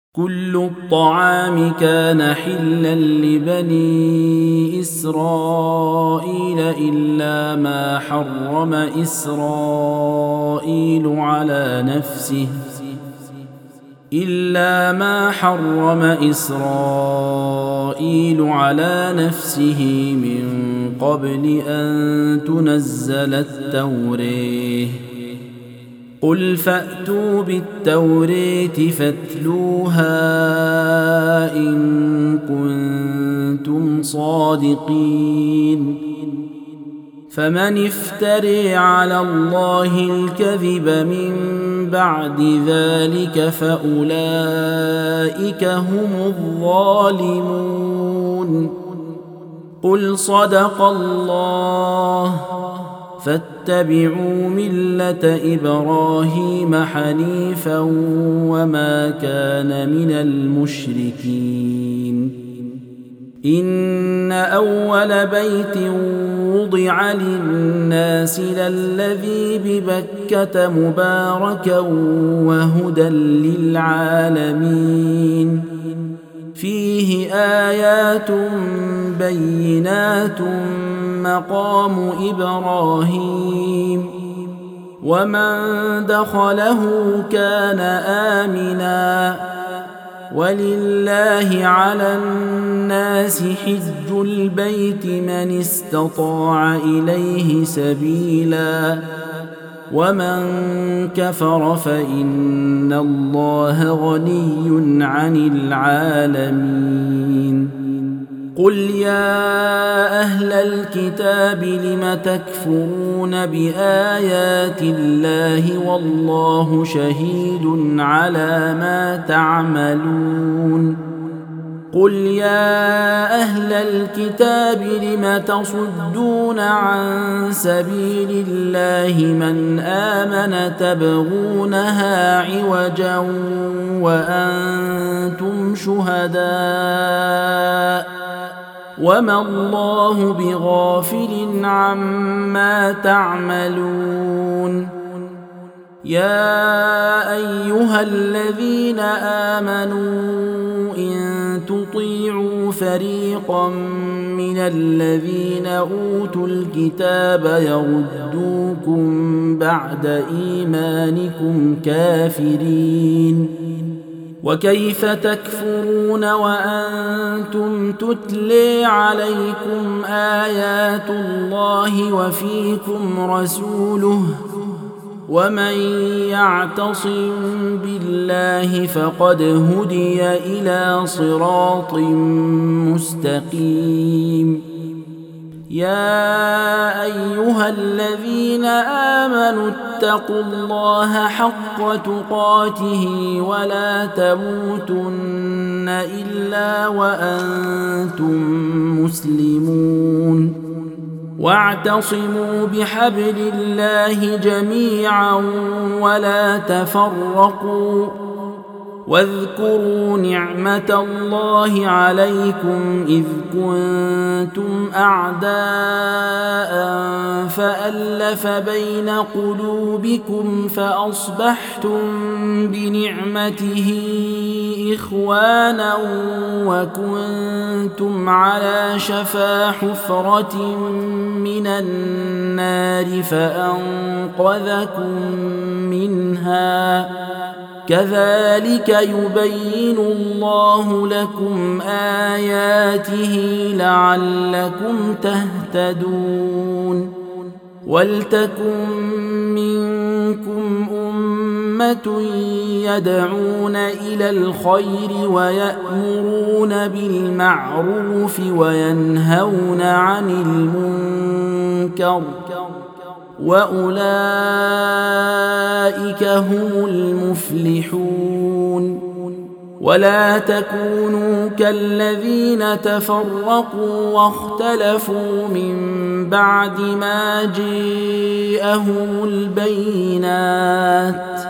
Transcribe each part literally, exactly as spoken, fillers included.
كل الطعام كان حلا لبني إسرائيل إلا ما حرم إسرائيل على نفسه إلا ما حرم إسرائيل على نفسه من قبل أن تنزل التوراة قل فأتوا بالتوراة فاتلوها إن كنتم صادقين فمن افتري على الله الكذب من بعد ذلك فأولئك هم الظالمون قل صدق الله فاتبعوا ملة إبراهيم حنيفا وما كان من المشركين إن أول بيت وضع للناس للذي ببكة مباركا وهدى للعالمين فيه آيات بينات مقام إبراهيم ومن دخله كان آمنا ولله على الناس حج البيت من استطاع إليه سبيلا ومن كفر فإن الله غني عن العالمين قل يا أهل الكتاب لم تكفرون بآيات الله والله شهيد على ما تعملون قل يا أهل الكتاب لم تصدون عن سبيل الله من آمن تبغونها عوجا وأنتم شهداء وما الله بغافل عما تعملون يا أيها الذين آمنوا إن تطيعوا فريقا من الذين أوتوا الكتاب يردوكم بعد إيمانكم كافرين وكيف تكفرون وأنتم تتلي عليكم آيات الله وفيكم رسوله ومن يعتصم بالله فقد هدي إلى صراط مستقيم يا أيها الذين آمنوا اتقوا الله حق تقاته ولا تموتن إلا وأنتم مسلمون واعتصموا بحبل الله جميعا ولا تفرقوا واذكروا نعمة الله عليكم إذ كنتم أعداء فألف بين قلوبكم فأصبحتم بنعمته إخوانا وكنتم على شفا حفرة من النار فأنقذكم منها كذلك يبين الله لكم آياته لعلكم تهتدون ولتكن منكم أمة يدعون إلى الخير ويأمرون بالمعروف وينهون عن المنكر وأولئك هم المفلحون ولا تكونوا كالذين تفرقوا واختلفوا من بعد ما جاءهم البينات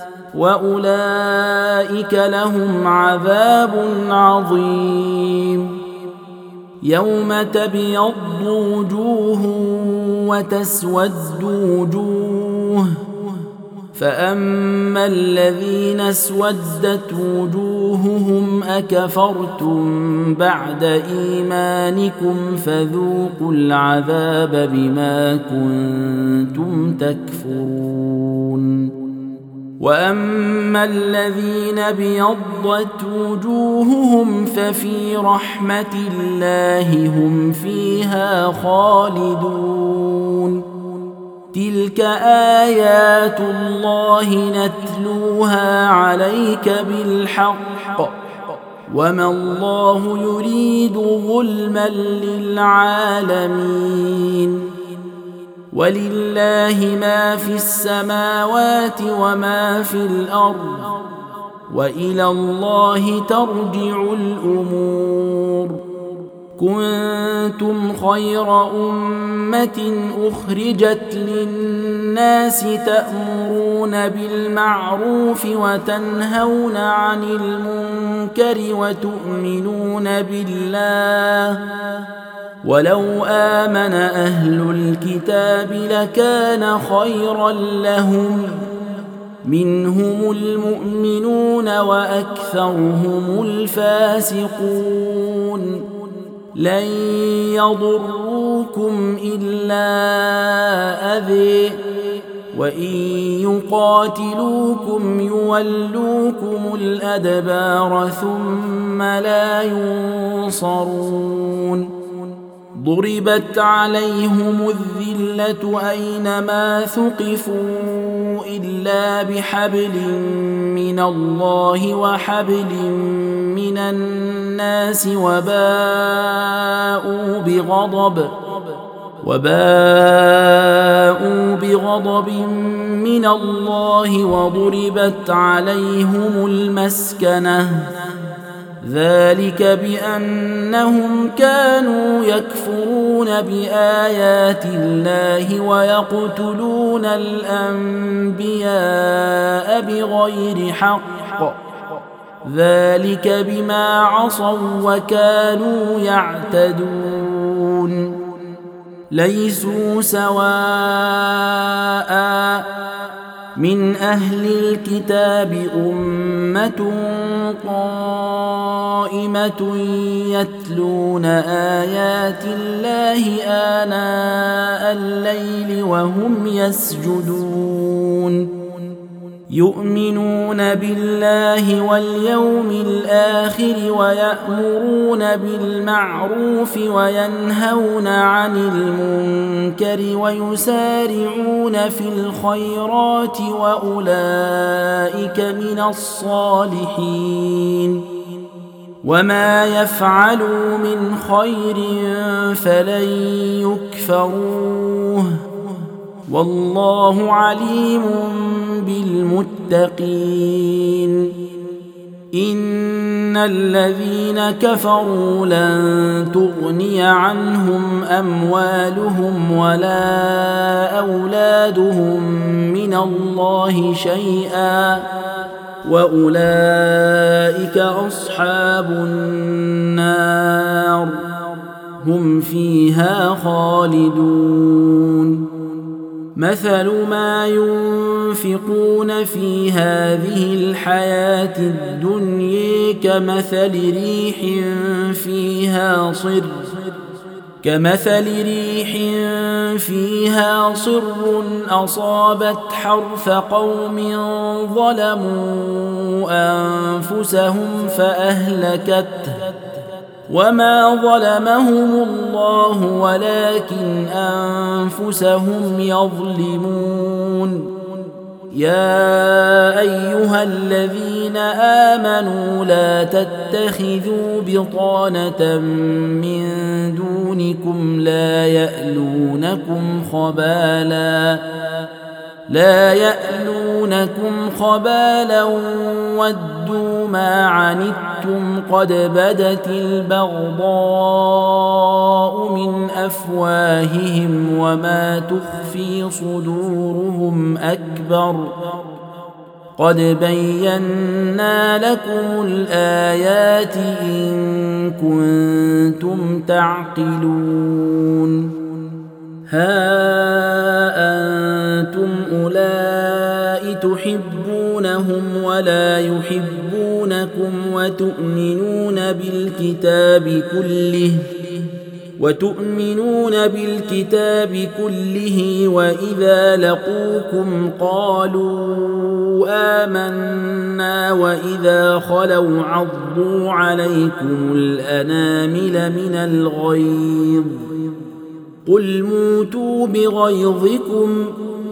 وأولئك لهم عذاب عظيم يوم تبيض وجوه وتسود وجوه فأما الذين اسودت وجوههم أكفرتم بعد إيمانكم فذوقوا العذاب بما كنتم تكفرون وأما الذين ابيضت وجوههم ففي رحمة الله هم فيها خالدون تلك آيات الله نتلوها عليك بالحق وما الله يريد ظلما للعالمين ولله ما في السماوات وما في الأرض وإلى الله ترجع الأمور كنتم خير أمة أخرجت للناس تأمرون بالمعروف وتنهون عن المنكر وتؤمنون بالله ولو آمن أهل الكتاب لكان خيرا لهم منهم المؤمنون وأكثرهم الفاسقون لن يضروكم إلا أذى وإن يقاتلوكم يولوكم الأدبار ثم لا ينصرون ضربت عليهم الذلة أينما ثقفوا إلا بحبل من الله وحبل من الناس وباءوا بغضب وباءوا بغضب من الله وضربت عليهم المسكنة ذلك بأنهم كانوا يكفرون بآيات الله ويقتلون الأنبياء بغير حق ذلك بما عصوا وكانوا يعتدون ليسوا سواء من أهل الكتاب أمة قائمة يتلون آيات الله آناء الليل وهم يسجدون يؤمنون بالله واليوم الآخر ويأمرون بالمعروف وينهون عن المنكر ويسارعون في الخيرات وأولئك من الصالحين وما يفعلوا من خير فلن يكفروه والله عليم بالمتقين إن الذين كفروا لن تغني عنهم أموالهم ولا أولادهم من الله شيئا وأولئك أصحاب النار هم فيها خالدون مثل ما ينفقون في هذه الحياة الدنيا كمثل ريح فيها صر كمثل ريح فيها صر أصابت حرث قوم ظلموا أنفسهم فأهلكته وما ظلمهم الله ولكن أنفسهم يظلمون يا أيها الذين آمنوا لا تتخذوا بطانة من دونكم لا يألونكم خبالا لا يألونكم خبالا ودوا ما عنتم قد بدت البغضاء من أفواههم وما تخفي صدورهم أكبر قد بينا لكم الآيات إن كنتم تعقلون ها أنتم أولئك تحبونهم ولا يحبونكم وتؤمنون بالكتاب كله وتؤمنون بالكتاب كله وإذا لقوكم قالوا آمنا وإذا خلوا عضوا عليكم الأنامل من الغيظ قل موتوا بغيظكم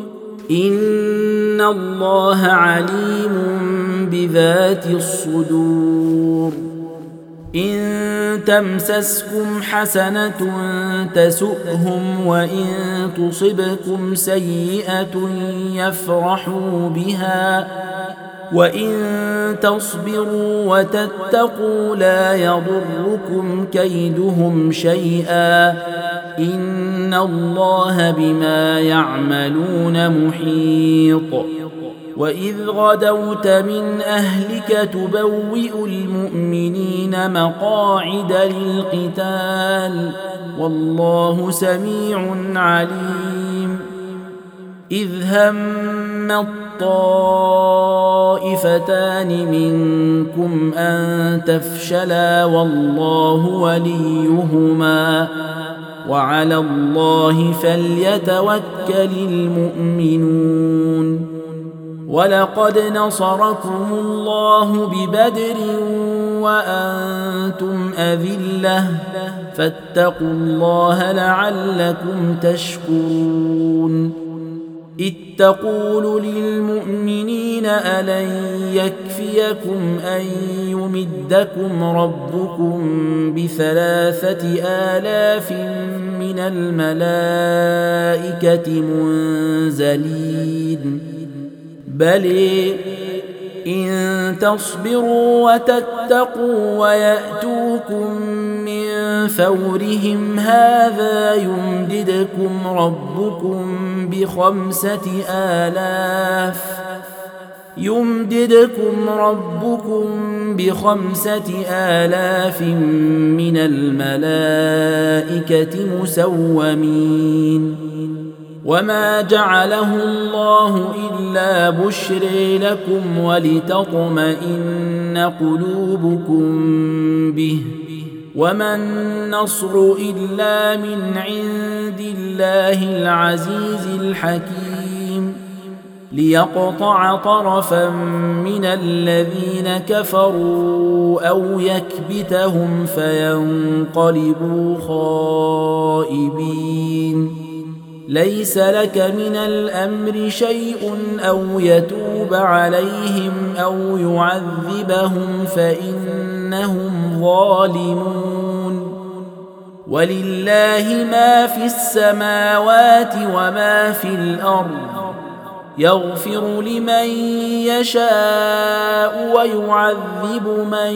إن الله عليم بذات الصدور إن تمسسكم حسنة تسؤهم وإن تصبكم سيئة يفرحوا بها وإن تصبروا وتتقوا لا يضركم كيدهم شيئا إن الله بما يعملون محيط وإذ غدوت من أهلك تبوئ المؤمنين مقاعد للقتال والله سميع عليم إذ هم الطائفتان منكم أن تفشلا والله وليهما وعلى الله فليتوكل المؤمنون ولقد نصركم الله ببدر وأنتم أذلة فاتقوا الله لعلكم تشكرون إذ تقول للمؤمنين ألن يكفيكم أن يمدكم ربكم بثلاثة آلاف من الملائكة منزلين بل إن تصبروا وتتقوا ويأتوكم من فورهم هذا يمددكم ربكم بخمسة آلاف يمددكم ربكم بخمسة آلاف من الملائكة مسومين وما جعله الله إلا بشرى لكم ولتطمئن قلوبكم به وما النصر إلا من عند الله العزيز الحكيم ليقطع طرفا من الذين كفروا أو يكبتهم فينقلبوا خائبين ليس لك من الأمر شيء أو يتوب عليهم أو يعذبهم فإنهم ظالمون ولله ما في السماوات وما في الأرض يغفر لمن يشاء ويعذب من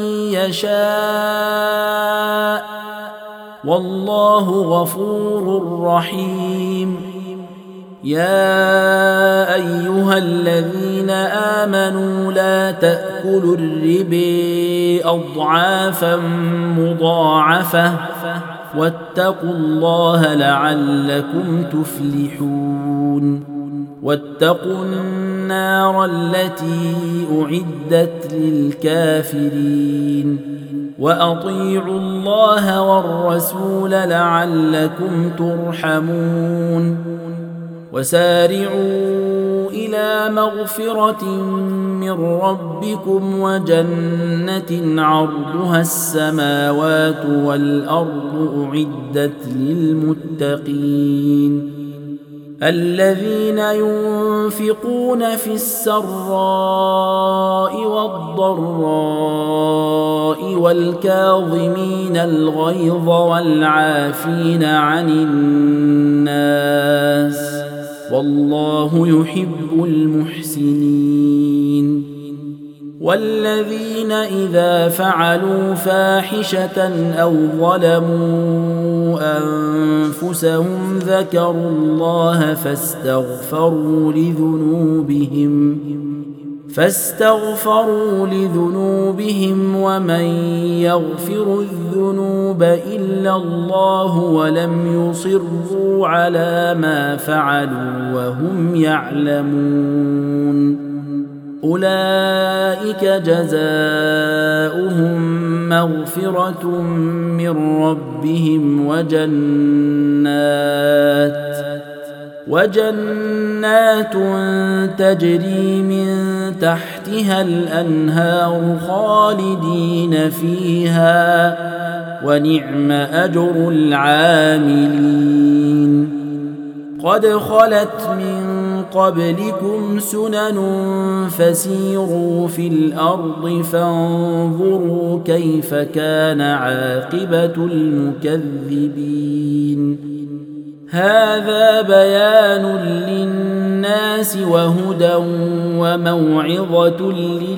يشاء والله غفور رحيم يا أيها الذين آمنوا لا تأكلوا الربا أضعافا مضاعفة واتقوا الله لعلكم تفلحون واتقوا النار التي أعدت للكافرين وأطيعوا الله والرسول لعلكم ترحمون وسارعوا إلى مغفرة من ربكم وجنة عرضها السماوات والأرض أعدت للمتقين الذين ينفقون في السراء والضراء والكاظمين الغيظ والعافين عن الناس والله يحب المحسنين والذين إذا فعلوا فاحشة أو ظلموا أنفسهم ذكروا الله فاستغفروا لذنوبهم فاستغفروا لذنوبهم ومن يغفر الذنوب إلا الله ولم يصروا على ما فعلوا وهم يعلمون أولئك جزاؤهم مغفرة من ربهم وجنات وجنات تجري من تحتها الأنهار خالدين فيها ونعم أجر العاملين قد خلت من قبلكم سنن فسيروا في الأرض فانظروا كيف كان عاقبة المكذبين هذا بيان للناس وهدى وموعظة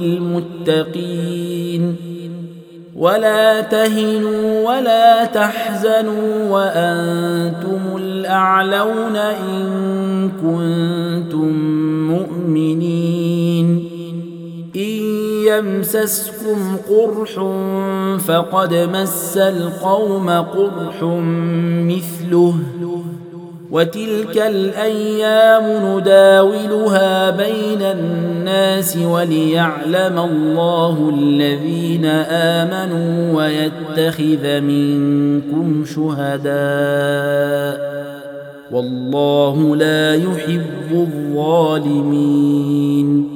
للمتقين ولا تهنوا ولا تحزنوا وأنتم الأعلون إن كنتم مؤمنين إن يمسسكم قرح فقد مس القوم قرح مثله وتلك الأيام نداولها بين الناس وليعلم الله الذين آمنوا ويتخذ منكم شهداء والله لا يحب الظالمين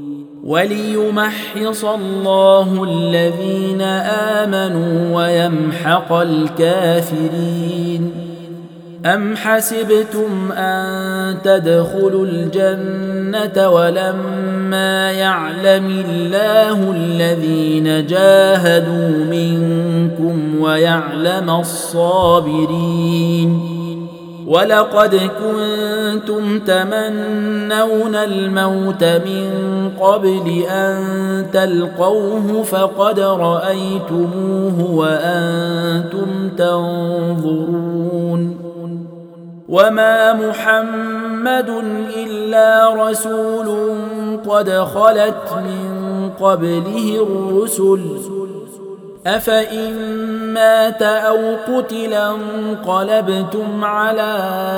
وليمحص الله الذين آمنوا ويمحق الكافرين أم حسبتم أن تدخلوا الجنة ولما يعلم الله الذين جاهدوا منكم ويعلم الصابرين ولقد كنتم تمنون الموت من قبل أن تلقوه فقد رأيتموه وأنتم تنظرون وما محمد إلا رسول قد خلت من قبله الرسل أفإن مات أو قتل انقلبتم على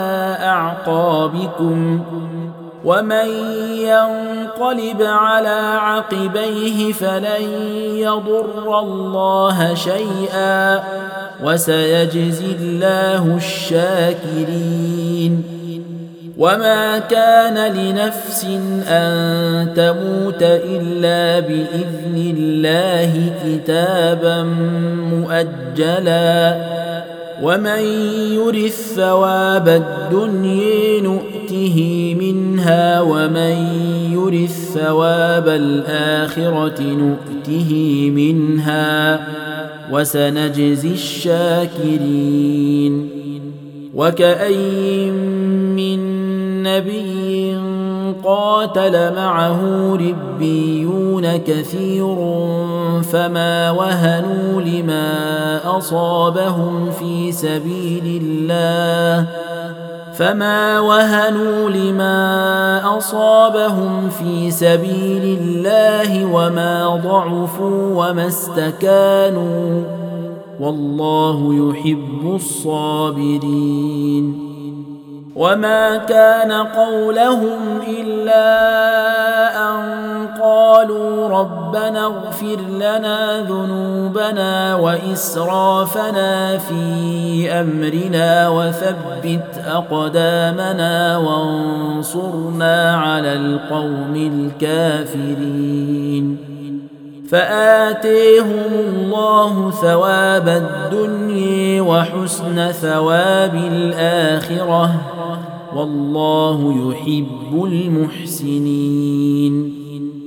أعقابكم ومن ينقلب على عقبيه فلن يضر الله شيئا وسيجزي الله الشاكرين وما كان لنفس أن تموت إلا بإذن الله كتابا مؤجلا ومن يرث ثواب الدنيا نؤته منها ومن يرث ثواب الآخرة نؤته منها وسنجزي الشاكرين وكأين من نبي قاتل معه ربيون كثير فما وهنوا لما أصابهم في سبيل الله فما وهنوا لما أصابهم في سبيل الله وما ضعفوا وما استكانوا والله يحب الصابرين وما كان قولهم إلا أن قالوا ربنا اغفر لنا ذنوبنا وإسرافنا في أمرنا وثبت أقدامنا وانصرنا على القوم الكافرين فآتيهم الله ثواب الدنيا وحسن ثواب الآخرة والله يحب المحسنين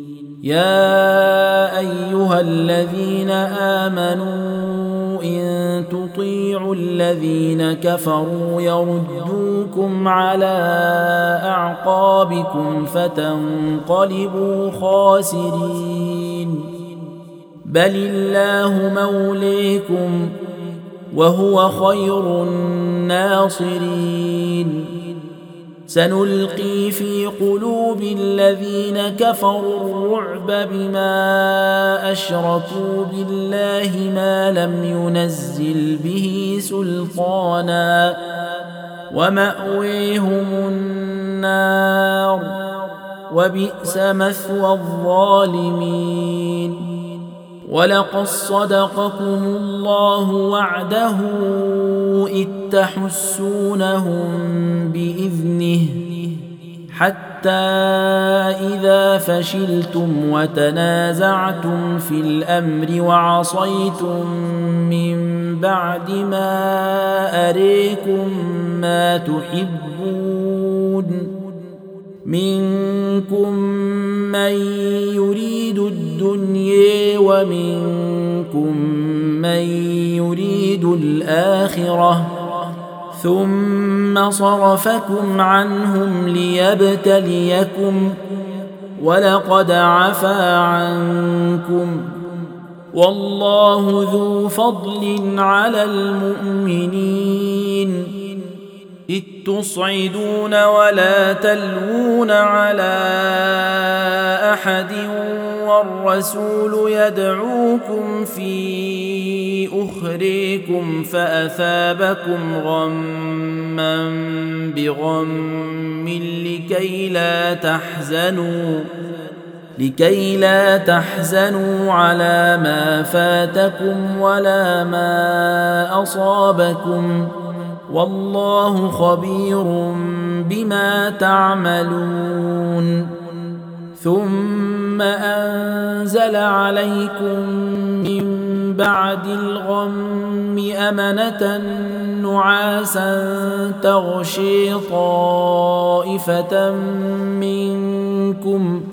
يا أيها الذين آمنوا إن تطيعوا الذين كفروا يردوكم على أعقابكم فتنقلبوا خاسرين بل الله موليكم وهو خير الناصرين سنلقي في قلوب الذين كفروا الرعب بما أشركوا بالله ما لم ينزل به سلطانا ومأويهم النار وبئس مثوى الظالمين ولقد صدقكم الله وعده إذ تحسونهم بإذنه حتى إذا فشلتم وتنازعتم في الأمر وعصيتم من بعد ما أريكم ما تحبون منكم من يريد الدنيا ومنكم من يريد الآخرة ثم صرفكم عنهم ليبتليكم ولقد عفا عنكم والله ذو فضل على المؤمنين إذ تصعدون ولا تلوون على أحد والرسول يدعوكم في أخريكم فأثابكم غما بغم لكي لا تحزنوا لكي لا تحزنوا على ما فاتكم ولا ما أصابكم والله خبير بما تعملون ثم أنزل عليكم من بعد الغم أمنة نعاسا تغشي طائفة منكم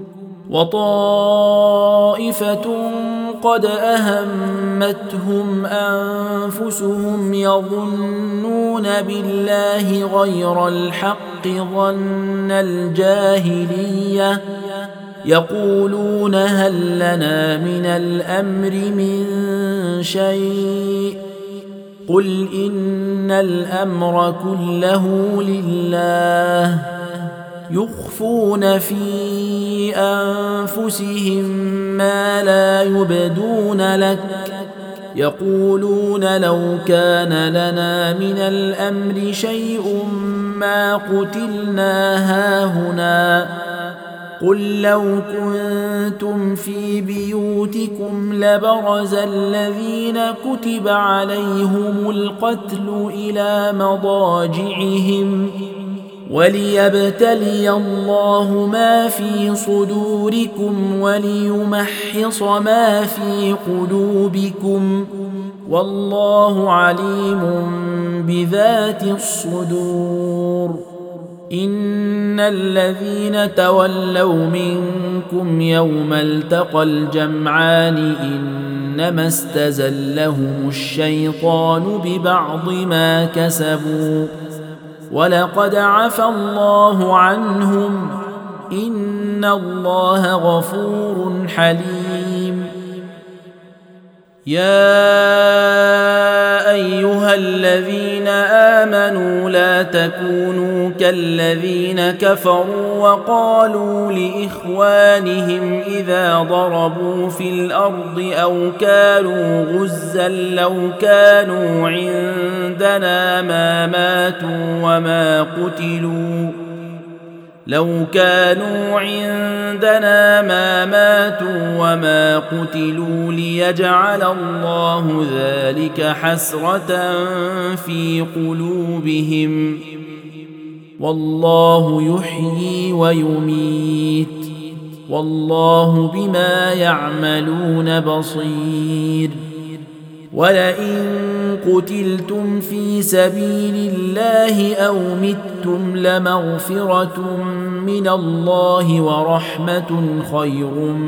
وطائفة قد أهمتهم أنفسهم يظنون بالله غير الحق ظن الجاهلية يقولون هل لنا من الأمر من شيء قل إن الأمر كله لله يخفون في أنفسهم ما لا يبدون لك يقولون لو كان لنا من الأمر شيء ما قتلنا هاهنا قل لو كنتم في بيوتكم لبرز الذين كتب عليهم القتل إلى مضاجعهم وليبتلي الله ما في صدوركم وليمحص ما في قلوبكم والله عليم بذات الصدور إن الذين تولوا منكم يوم التقى الجمعان إنما استزلهم الشيطان ببعض ما كسبوا ولقد عفى الله عنهم إن الله غفور حليم يا أيها الذين آمنوا لا تكونوا كالذين كفروا وقالوا لإخوانهم إذا ضربوا في الأرض أو كانوا غزا لو كانوا عندنا ما ماتوا وما قتلوا لو كانوا عندنا ما ماتوا وما قتلوا ليجعل الله ذلك حسرة في قلوبهم والله يحيي ويميت والله بما يعملون بصير ولئن قتلتم في سبيل الله أو متم لمغفرة من الله ورحمة خير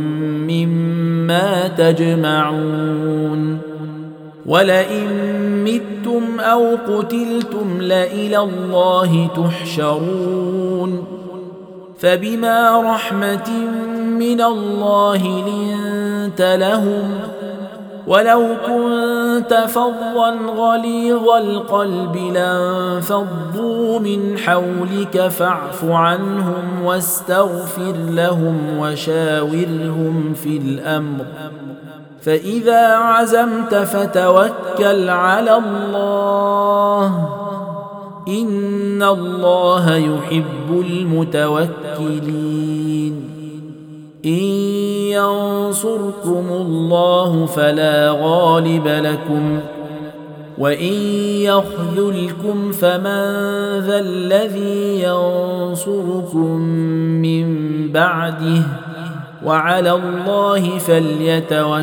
مما تجمعون ولئن متم أو قتلتم لإلى الله تحشرون فبما رحمة من الله لنت لهم ولو كنت كنت فظا غليظ القلب لانفضوا من حولك فاعف عنهم واستغفر لهم وشاورهم في الأمر فإذا عزمت فتوكل على الله إن الله يحب المتوكلين إن ينصركم الله فلا غالب لكم وإن يخذلكم فمن ذا الذي ينصركم من بعده وعلى الله فليتوكل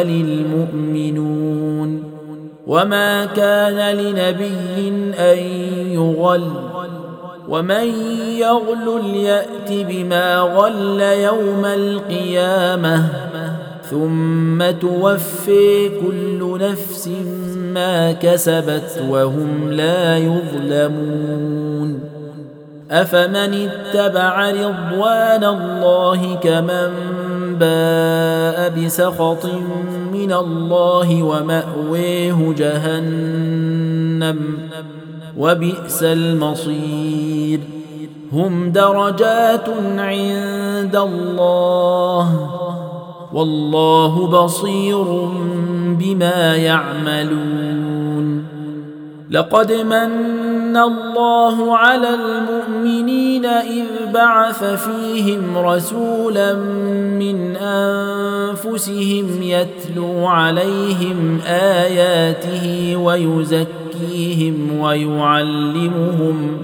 المؤمنون وما كان لنبي أن يغل ومن يغل يأت بما غل يوم القيامة ثم توفي كل نفس ما كسبت وهم لا يظلمون أفمن اتبع رضوان الله كمن باء بسخط من الله ومأويه جهنم وبئس المصير هم درجات عند الله والله بصير بما يعملون لقد من الله على المؤمنين إذ بعث فيهم رسولا من أنفسهم يتلو عليهم آياته ويزكيهم ويعلمهم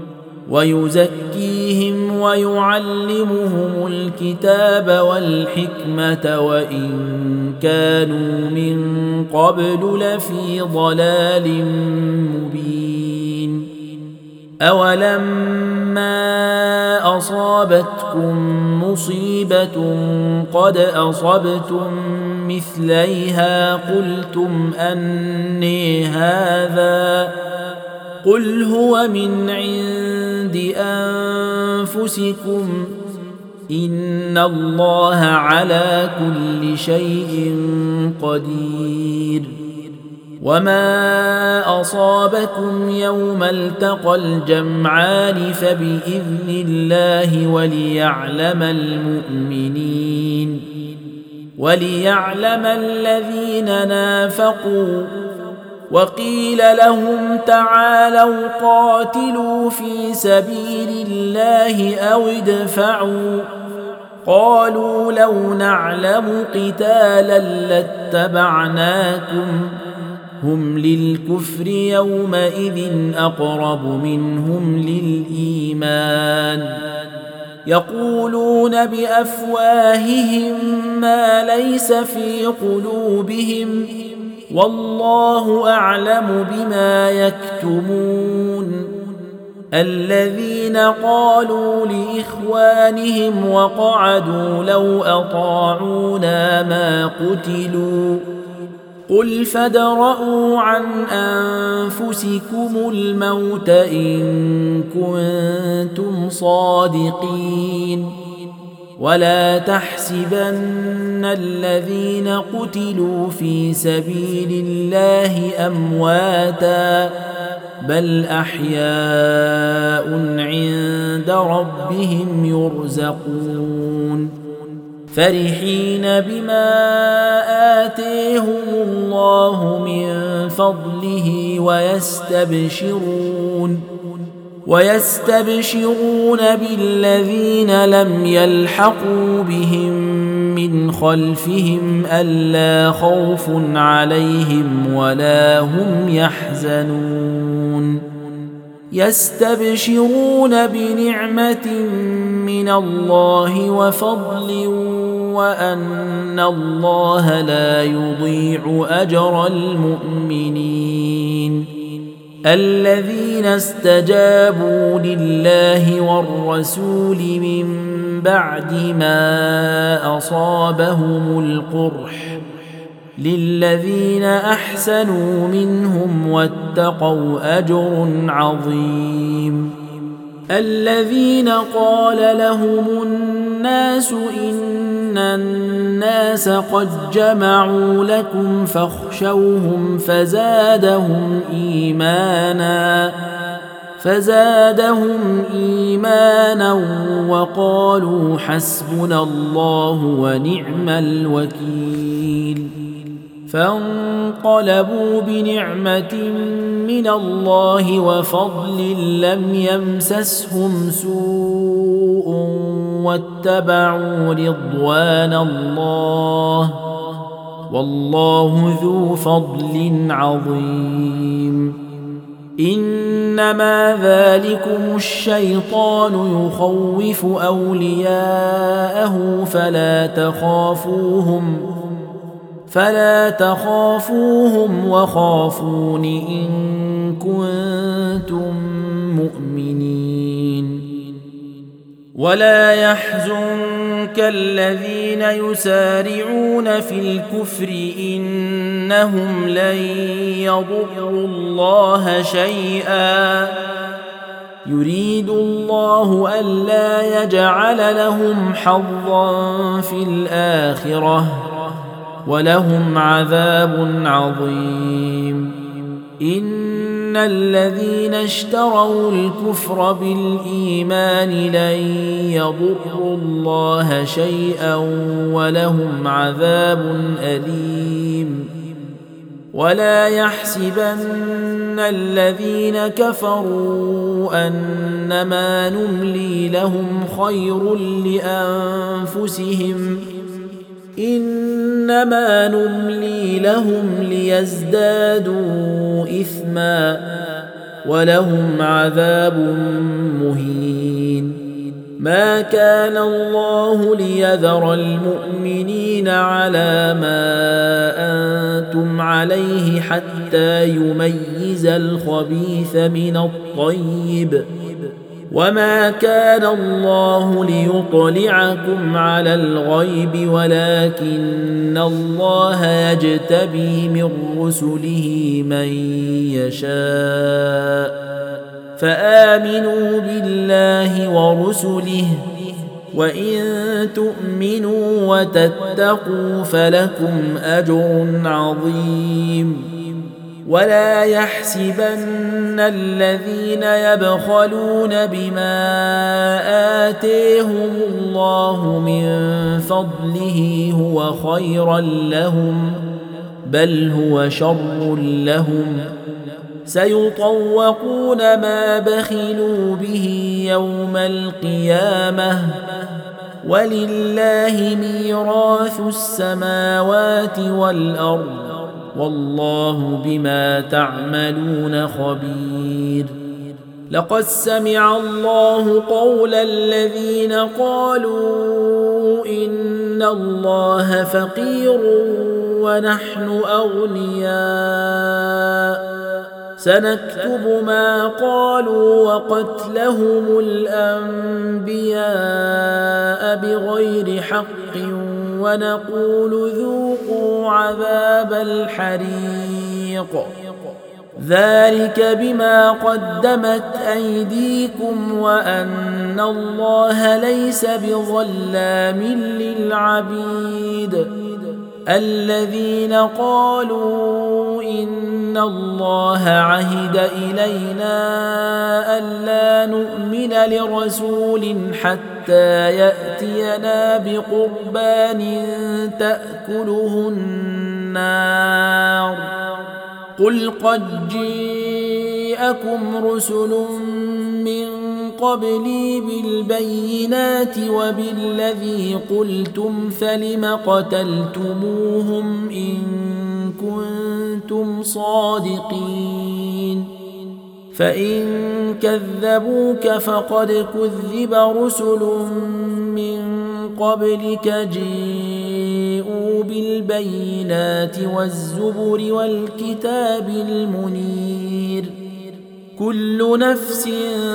ويزكيهم ويعلمهم الكتاب والحكمة وإن كانوا من قبل لفي ضلال مبين أولما أصابتكم مصيبة قد أصبتم مثليها قلتم أني هذا قل هو من عند أنفسكم إن الله على كل شيء قدير وما أصابكم يوم التقى الجمعان فبإذن الله وليعلم المؤمنين وليعلم الذين نافقوا وقيل لهم تعالوا قاتلوا في سبيل الله أو ادفعوا قالوا لو نعلم قتالا لاتبعناكم هم للكفر يومئذ أقرب منهم للإيمان يقولون بأفواههم ما ليس في قلوبهم والله أعلم بما يكتمون الذين قالوا لإخوانهم وقعدوا لو أطاعونا ما قتلوا قل فادرءوا عن أنفسكم الموت إن كنتم صادقين ولا تحسبن الذين قتلوا في سبيل الله أمواتا بل أحياء عند ربهم يرزقون فرحين بما آتيهم الله من فضله ويستبشرون ويستبشرون بالذين لم يلحقوا بهم من خلفهم ألا خوف عليهم ولا هم يحزنون يستبشرون بنعمة من الله وفضل وأن الله لا يضيع أجر المؤمنين الذين استجابوا لله والرسول من بعد ما أصابهم القرح للذين أحسنوا منهم واتقوا أجر عظيم الذين قال لهم الناس إن الناس قد جمعوا لكم فاخشوهم فزادهم إيمانا فزادهم إيمانا وقالوا حسبنا الله ونعم الوكيل فانقلبوا بنعمة من الله وفضل لم يمسسهم سوء واتبعوا رضوان الله والله ذو فضل عظيم إنما ذلكم الشيطان يخوف أولياءه فلا تخافوهم فلا تخافوهم وخافون إن كنتم مؤمنين ولا يحزنك الذين يسارعون في الكفر إنهم لن يضروا الله شيئا يريد الله ألا يجعل لهم حظا في الآخرة ولهم عذاب عظيم إن الذين اشتروا الكفر بالإيمان لن يضروا الله شيئا ولهم عذاب أليم ولا يحسبن الذين كفروا أنما نملي لهم خير لأنفسهم إنما نملي لهم ليزدادوا إثما ولهم عذاب مهين ما كان الله ليذر المؤمنين على ما أنتم عليه حتى يميز الخبيث من الطيب وما كان الله ليطلعكم على الغيب ولكن الله يجتبي من رسله من يشاء فآمنوا بالله ورسله وإن تؤمنوا وتتقوا فلكم أجر عظيم ولا يحسبن الذين يبخلون بما آتيهم الله من فضله هو خيرا لهم بل هو شر لهم سيطوقون ما بخلوا به يوم القيامة ولله ميراث السماوات والأرض والله بما تعملون خبير لقد سمع الله قول الذين قالوا إن الله فقير ونحن أغنياء سنكتب ما قالوا وقتلهم الأنبياء بغير حق ونقول ذوقوا عذاب الحريق ذلك بما قدمت أيديكم وأن الله ليس بظلام للعبيد الذين قالوا إن الله عهد إلينا ألا نؤمن لرسول حتى يأتينا بقربان تأكله النار قل قد جاءكم رسل من قبلي بالبينات وبالذي قلتم فلم قتلتموهم إن كنتم صادقين فإن كذبوك فقد كذب رسل من قبلك جاءوا بالبينات والزبر والكتاب المنير كل نفس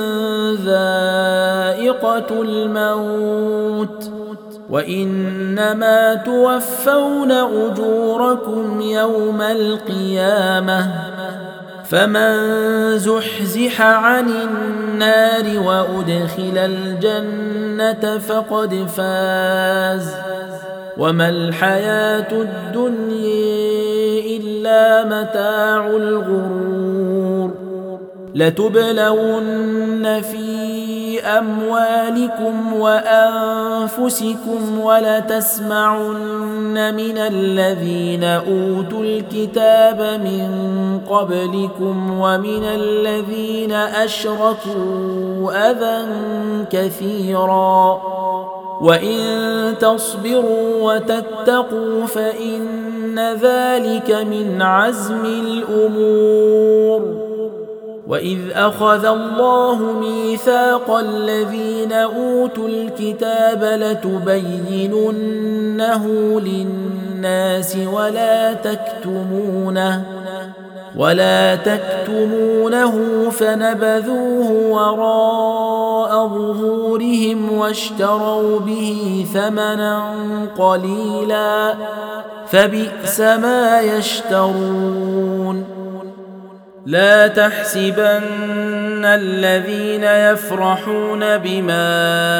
ذائقة الموت وإنما توفون أجوركم يوم القيامة فمن زحزح عن النار وأدخل الجنة فقد فاز وما الحياة الدنيا إلا متاع الغرور لتبلون في أموالكم وأنفسكم ولتسمعن من الذين أوتوا الكتاب من قبلكم ومن الذين أشركوا أذى كثيرا وإن تصبروا وتتقوا فإن ذلك من عزم الأمور وإذ أخذ الله ميثاق الذين أوتوا الكتاب لتبيننه للناس ولا تكتمونه ولا تكتمونه فنبذوه وراء ظهورهم واشتروا به ثمنا قليلا فبئس ما يشترون لا تحسبن الذين يفرحون بما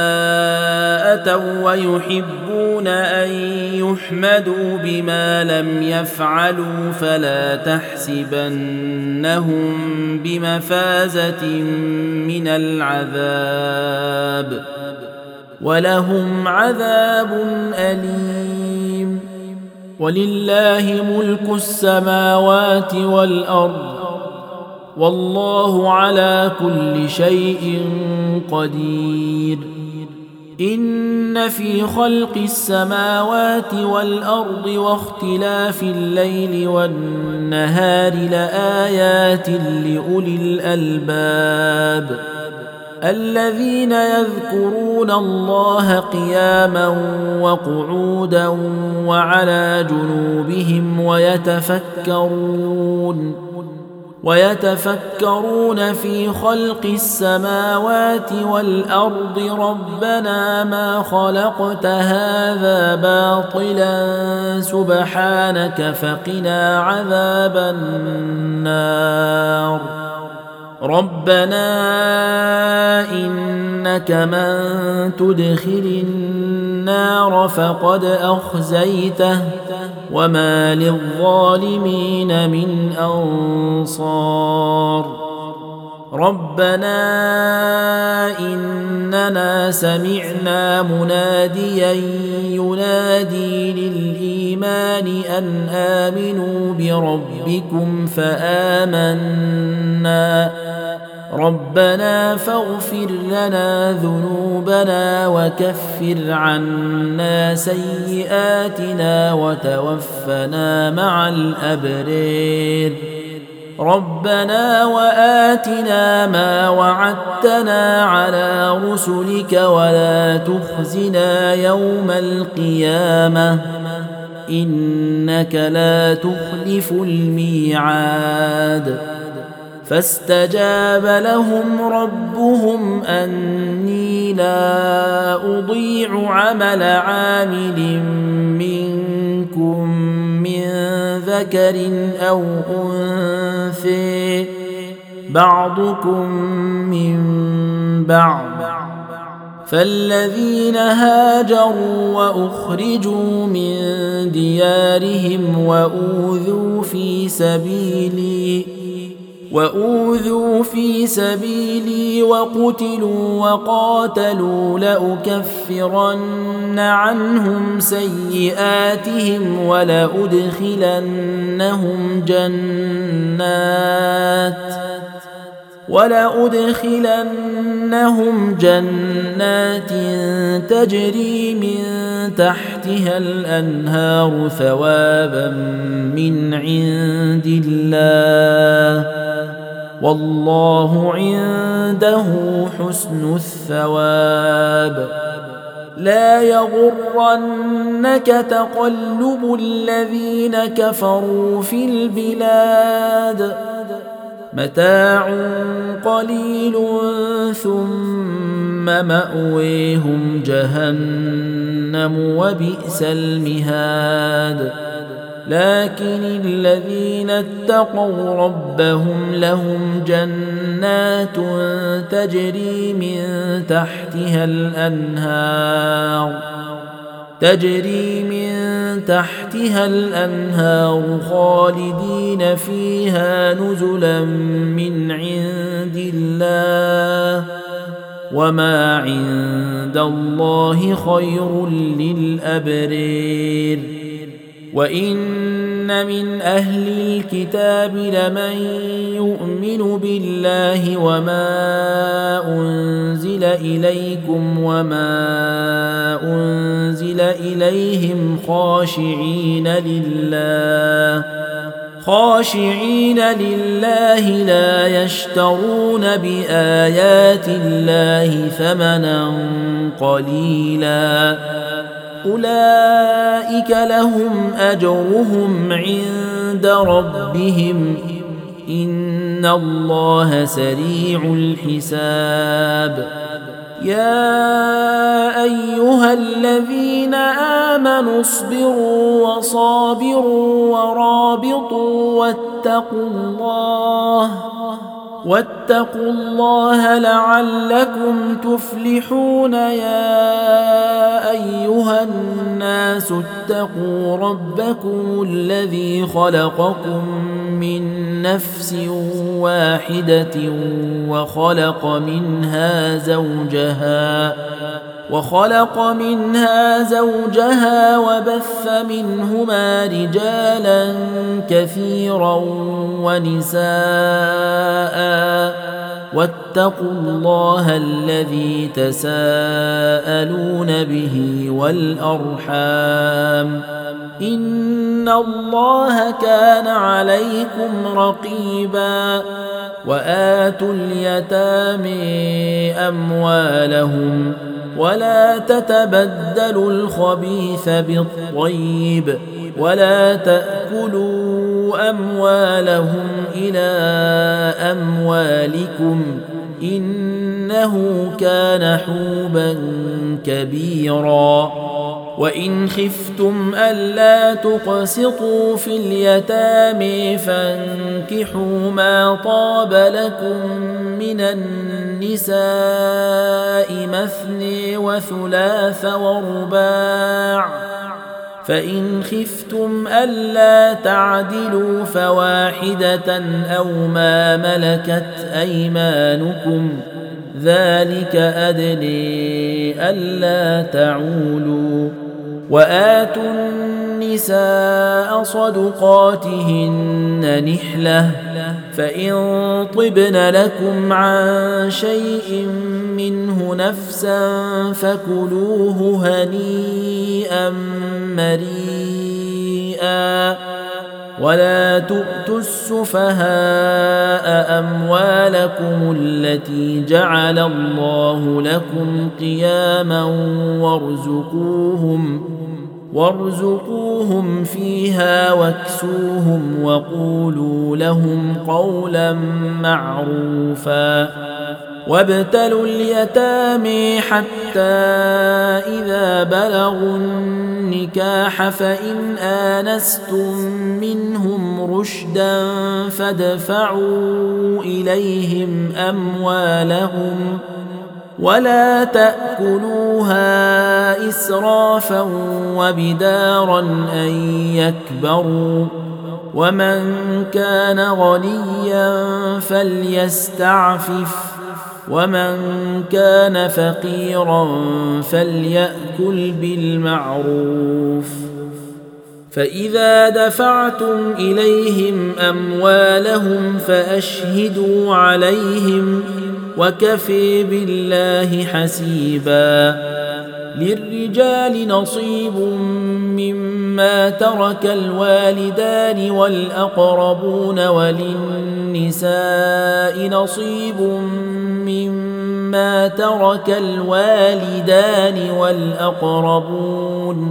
أتوا ويحبون أن يحمدوا بما لم يفعلوا فلا تحسبنهم بمفازة من العذاب ولهم عذاب أليم ولله ملك السماوات والأرض والله على كل شيء قدير إن في خلق السماوات والأرض واختلاف الليل والنهار لآيات لأولي الألباب الذين يذكرون الله قياما وقعودا وعلى جنوبهم ويتفكرون ويتفكرون في خلق السماوات والأرض ربنا ما خلقت هذا باطلا سبحانك فقنا عذاب النار ربنا إنك من تدخل النار فقد أخزيته وما للظالمين من أنصار ربنا إننا سمعنا مناديا ينادي للإيمان أن آمنوا بربكم فآمنا ربنا فاغفر لنا ذنوبنا وكفر عنا سيئاتنا وتوفنا مع الأبرار ربنا وآتنا ما وعدتنا على رسلك ولا تخزنا يوم القيامة إنك لا تخلف الميعاد فاستجاب لهم ربهم أني لا أضيع عمل عامل منكم من ذكر أو أنثى بعضكم من بعض فالذين هاجروا وأخرجوا من ديارهم وأوذوا في سبيلي وأوذوا في سبيلي وقتلوا وقاتلوا لأكفرن عنهم سيئاتهم ولأدخلنهم جنات ولأدخلنهم جنات تجري من تحتها الأنهار ثوابا من عند الله والله عنده حسن الثواب لا يغرنك تقلب الذين كفروا في البلاد متاع قليل ثم مأويهم جهنم وبئس المهاد لكن الذين اتقوا ربهم لهم جنات تجري من تحتها الأنهار تجري من تحتها الأنهار خالدين فيها نزلا من عند الله وما عند الله خير للأبرار وإن من أهل الكتاب لمن يؤمن بالله وما أنزل إليكم وما أنزل إليهم خاشعين لله خاشعين لله لا يشترون بآيات الله ثمنا قليلا أولئك لهم أجرهم عند ربهم إن الله سريع الحساب يا أيها الذين آمنوا اصبروا وصابروا ورابطوا واتقوا الله واتقوا الله لعلكم تفلحون يا أيها الناس اتقوا ربكم الذي خلقكم من نفس واحدة وخلق منها زوجها وخلق منها زوجها وبث منهما رجالا كثيرا ونساء واتقوا الله الذي تساءلون به والأرحام إن الله كان عليكم رقيبا وآتوا اليتامى أموالهم ولا تتبدلوا الخبيث بالطيب ولا تأكلوا أموالهم إلى أموالكم إنه كان حوبا كبيرا وإن خفتم ألا تقسطوا في اليتامى فانكحوا ما طاب لكم من النساء مثني وثلاث ورباع فإن خفتم ألا تعدلوا فواحدة أو ما ملكت أيمانكم ذلك أدني ألا تعولوا وآتوا النساء صدقاتهن نحلة فإن طبن لكم عن شيء منه نفسا فكلوه هنيئا مريئا ولا تؤتوا السفهاء أموالكم التي جعل الله لكم قياما وارزقوهم وارزقوهم فيها واكسوهم وقولوا لهم قولا معروفا وابتلوا اليتامى حتى إذا بلغوا النكاح فإن آنستم منهم رشدا فادفعوا إليهم أموالهم ولا تأكلوها إسرافا وبدارا أن يكبروا ومن كان غنيا فليستعفف ومن كان فقيرا فليأكل بالمعروف فإذا دفعتم إليهم أموالهم فأشهدوا عليهم وكفي بالله حسيبا للرجال نصيب مما ترك الوالدان والأقربون وللنساء نصيب مما ترك الوالدان والأقربون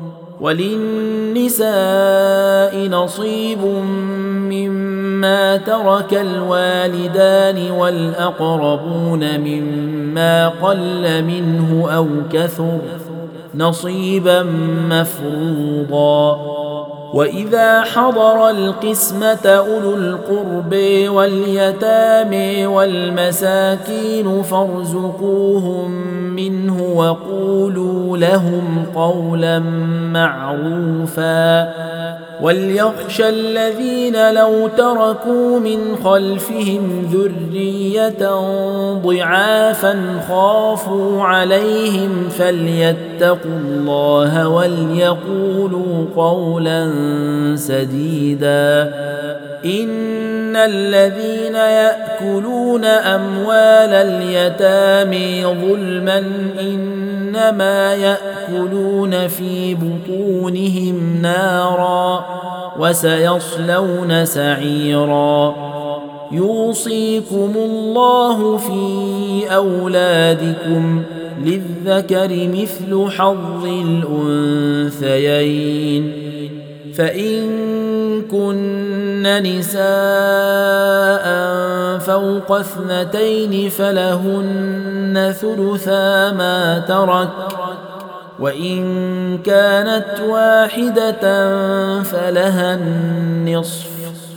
وللنساء نصيب مما ترك الوالدان والأقربون مما قل منه أو كثر نصيبا مفروضا وإذا حضر القسمة أولو القرب واليتامى والمساكين فارزقوهم منه وقولوا لهم قولا معروفا وليخشى الذين لو تركوا من خلفهم ذرية ضعافا خافوا عليهم فليتقوا الله وليقولوا قولا سديدا إن الذين يأكلون أموال اليتامى ظلما إنما يأكلون في بطونهم نارا وسيصلون سعيرا يوصيكم الله في أولادكم للذكر مثل حظ الأنثيين فإن كن نساء فوق اثنتين فلهن ثلثا ما ترك وإن كانت واحدة فلها النصف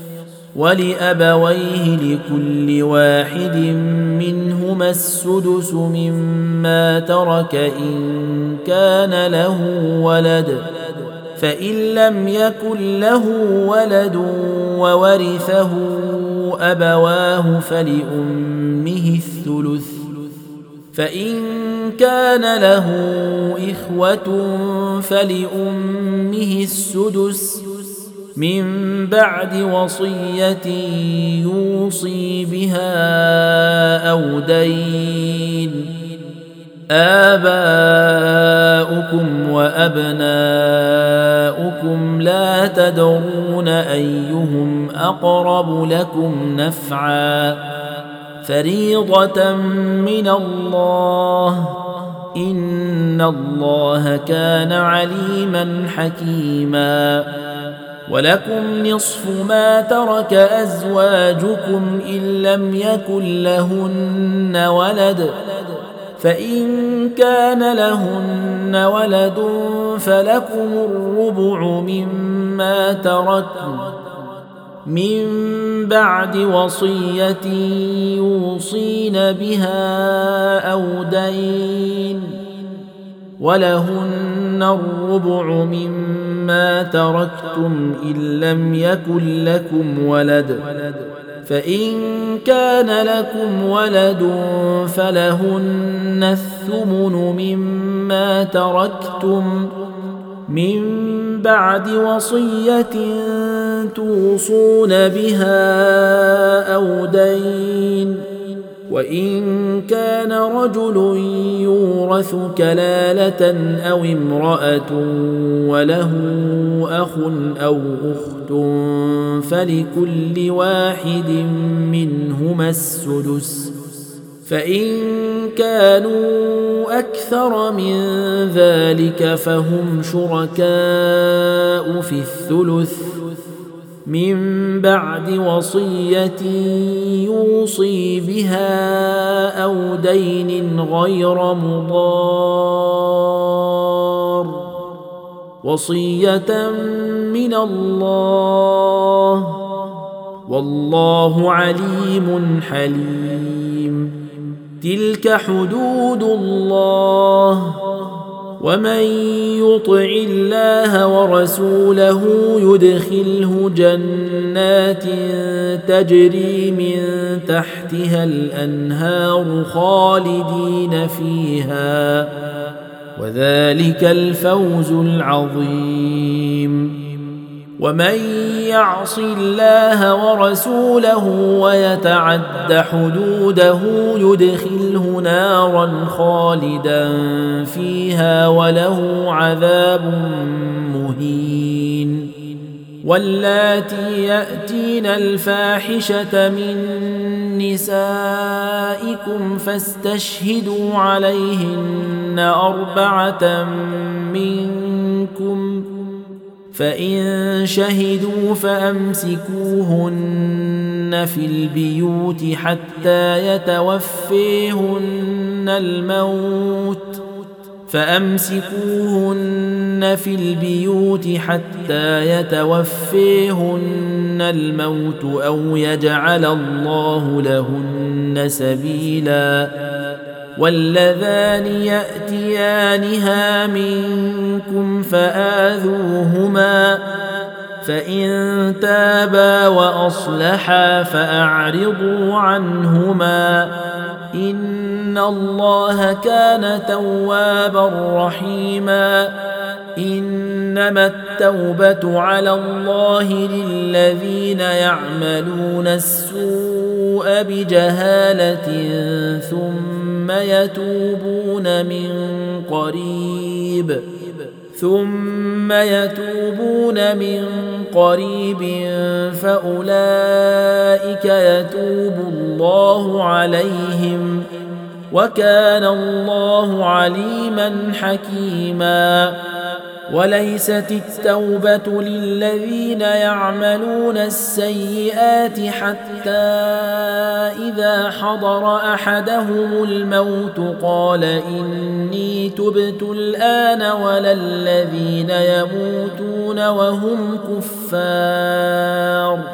ولأبويه لكل واحد منهما السدس مما ترك إن كان له ولد فإن لم يكن له ولد وورثه أبواه فلأمه الثلث فإن كان له إخوة فلأمه السدس من بعد وصية يوصي بها أو دين آباؤكم وأبناؤكم لا تدرون أيهم أقرب لكم نفعا فريضة من الله إن الله كان عليما حكيما ولكم نصف ما ترك أزواجكم إن لم يكن لهن ولد فإن كان لهن ولد فلكم الربع مما تركن من بعد وصية يوصين بها أو دين ولهن الربع مما تركتم إن لم يكن لكم ولد فإن كان لكم ولد فلهن الثمن مما تركتم من بعد وصية توصون بها أو دين وإن كان رجل يورث كلالة أو امرأة وله أخ أو أخت فلكل واحد منهما السدس فإن كانوا أكثر من ذلك فهم شركاء في الثلث من بعد وصية يوصي بها أو دين غير مضار وصية من الله والله عليم حليم تلك حدود الله ومن يطع الله ورسوله يدخله جنات تجري من تحتها الأنهار خالدين فيها وذلك الفوز العظيم ومن يعص الله ورسوله ويتعد حدوده يدخله نارا خالدا فيها وله عذاب مهين واللاتي يأتين الفاحشة من نسائكم فاستشهدوا عليهن أربعة منكم فإن شهدوا فأمسكوهن في البيوت حتى يتوفيهن الموت فأمسكوهن في البيوت حتى يتوفيهن الموت أو يجعل الله لهن سبيلا واللذان يأتيانها منكم فآذوهما فإن تابا وأصلحا فأعرضوا عنهما إن الله كان توابا رحيما إنما التوبة على الله للذين يعملون السوء بجهالة ثم يتوبون من قريب ثم يتوبون من قريب فأولئك يتوب الله عليهم وكان الله عليما حكيما وليست التوبة للذين يعملون السيئات حتى إذا حضر أحدهم الموت قال إني تبت الآن ولا الذين يموتون وهم كفار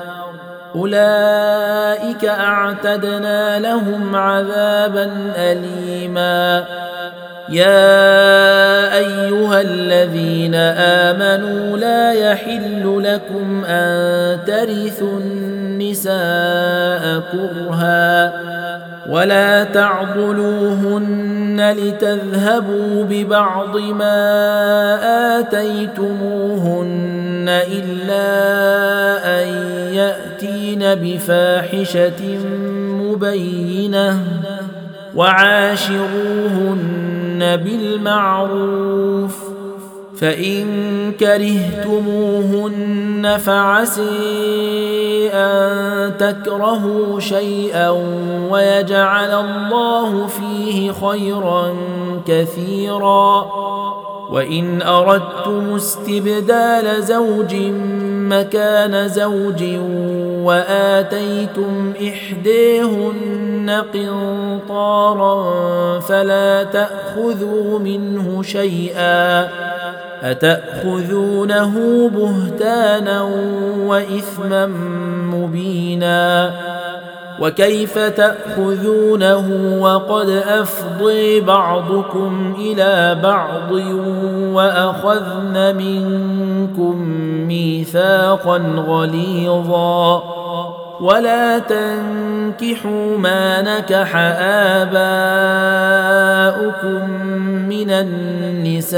أولئك أعتدنا لهم عذابا أليما يا أيها الذين آمنوا لا يحل لكم أن ترثوا النساء كرها ولا تعضلوهن لتذهبوا ببعض ما آتيتموهن إلا أن يأتين بفاحشة مبينة وعاشروهن بالمعروف فإن كرهتموهن فعسي أن تكرهوا شيئا ويجعل الله فيه خيرا كثيرا وإن أردتم استبدال زوج مكان زوج وآتيتم إحديهن قنطارا فلا تأخذوا منه شيئا أتأخذونه بهتانا وإثما مبينا وكيف تأخذونه وقد أفضي بعضكم إلى بعض وأخذن منكم ميثاقا غليظا ولا تنكحوا ما نكح آباؤكم من النساء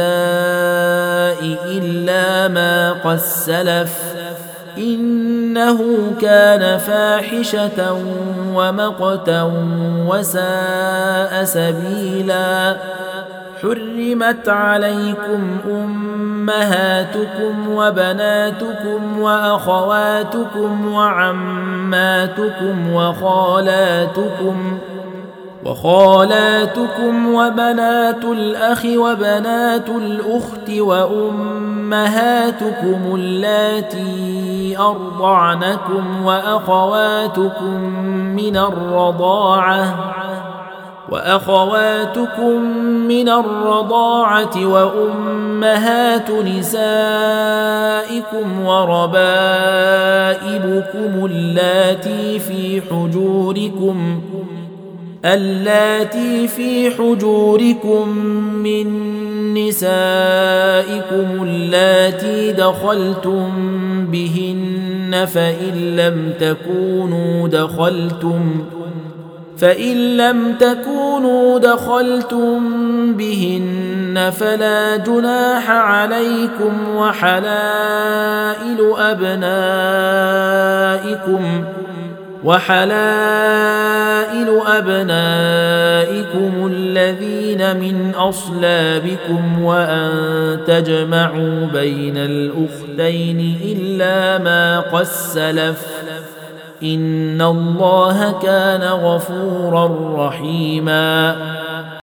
إلا ما قد سلف إنه كان فاحشة ومقتا وساء سبيلا حرمت عليكم أمهاتكم وبناتكم وأخواتكم وعماتكم وخالاتكم وخالاتكم وبنات الأخ وبنات الأخت وأمهاتكم اللاتي أرضعنكم وأخواتكم من الرضاعة وأخواتكم من الرضاعة وأمهات نسائكم وربائبكم اللاتي في حجوركم اللاتي في حجوركم من نسائكم اللاتي دخلتم بهن فإن لم تكونوا دخلتم فإن لم تكونوا دخلتم بهن فلا جناح عليكم وحلائل أبنائكم وحلائل أبنائكم الذين من أصلابكم وأن تجمعوا بين الأختين إلا ما قد سلف إن الله كان غفورا رحيما